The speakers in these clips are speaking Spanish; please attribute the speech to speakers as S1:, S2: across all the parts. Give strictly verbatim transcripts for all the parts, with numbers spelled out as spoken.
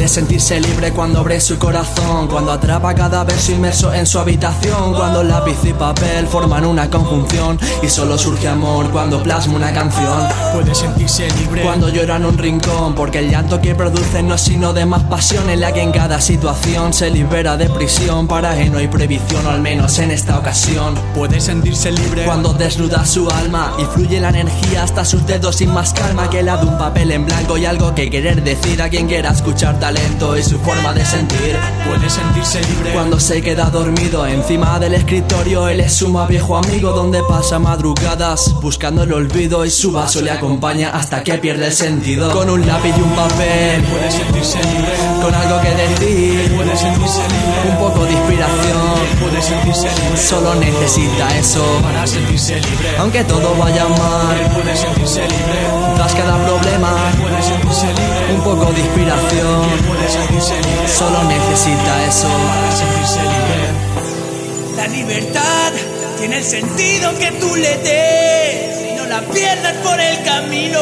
S1: Puede sentirse libre cuando abre su corazón, cuando atrapa cada verso inmerso en su habitación, cuando lápiz y papel forman una conjunción y solo surge amor cuando plasma una canción.
S2: Puede sentirse libre
S1: cuando llora en un rincón, porque el llanto que produce no es sino de más pasión, en la que en cada situación se libera de prisión, para que no hay previsión, o al menos en esta ocasión.
S2: Puede sentirse libre
S1: cuando desnuda su alma y fluye la energía hasta sus dedos sin más calma que la de un papel en blanco, y algo que querer decir a quien quiera escuchar talento y su forma de sentir.
S2: Puede sentirse libre
S1: cuando se queda dormido encima del escritorio, él es su más viejo amigo, donde pasa madrugadas buscando el olvido, y su vaso le acompaña hasta que pierde el sentido. Con un lápiz y un papel
S2: puede sentirse libre,
S1: con algo que decir,
S2: puede sentirse libre,
S1: un poco de inspiración,
S2: puede sentirse libre,
S1: solo necesita eso
S2: para sentirse libre.
S1: Aunque todo vaya mal,
S2: puede sentirse libre
S1: tras cada problema,
S2: puede sentirse libre,
S1: un poco de inspiración,
S2: puede sentirse libre,
S1: solo necesita eso
S2: para sentirse libre.
S3: La libertad tiene el sentido que tú le des, y no la pierdas por el camino,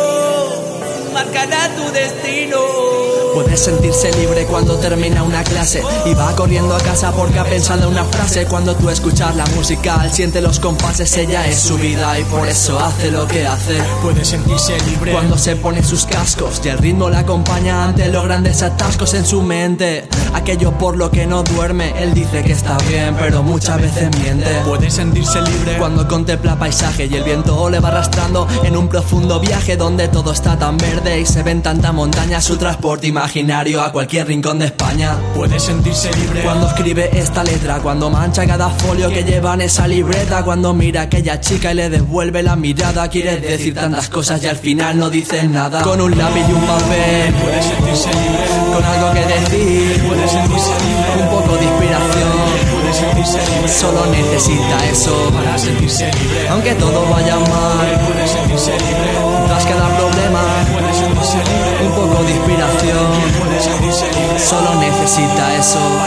S3: marcará tu destino.
S1: Puedes sentirse libre cuando termina una clase y va corriendo a casa porque ha pensado una frase. Cuando tú escuchas la música, siente los compases, ella es su vida y por eso hace lo que hace.
S2: Puedes sentirse libre
S1: cuando se pone sus cascos y el ritmo la acompaña ante los grandes atascos en su mente, aquello por lo que no duerme. Él dice que está bien, pero muchas veces miente.
S2: Puede sentirse libre
S1: cuando contempla paisaje y el viento le va arrastrando en un profundo viaje donde todo está tan verde y se ven tanta montaña, su transporte imaginario a cualquier rincón de España.
S2: Puede sentirse libre
S1: cuando escribe esta letra, cuando mancha cada folio que lleva en esa libreta, cuando mira a aquella chica y le devuelve la mirada. Quiere decir tantas cosas y al final no dice nada. Con un lápiz y un papel
S2: puede sentirse libre,
S1: con algo que decir,
S2: puede sentirse libre,
S1: un poco de inspiración,
S2: puede sentirse libre,
S1: solo necesita eso
S2: para sentirse libre.
S1: Aunque todo vaya mal,
S2: puede sentirse libre
S1: tras cada problema,
S2: puede sentirse libre,
S1: un poco de inspiración,
S2: puede sentirse libre,
S1: solo necesita eso.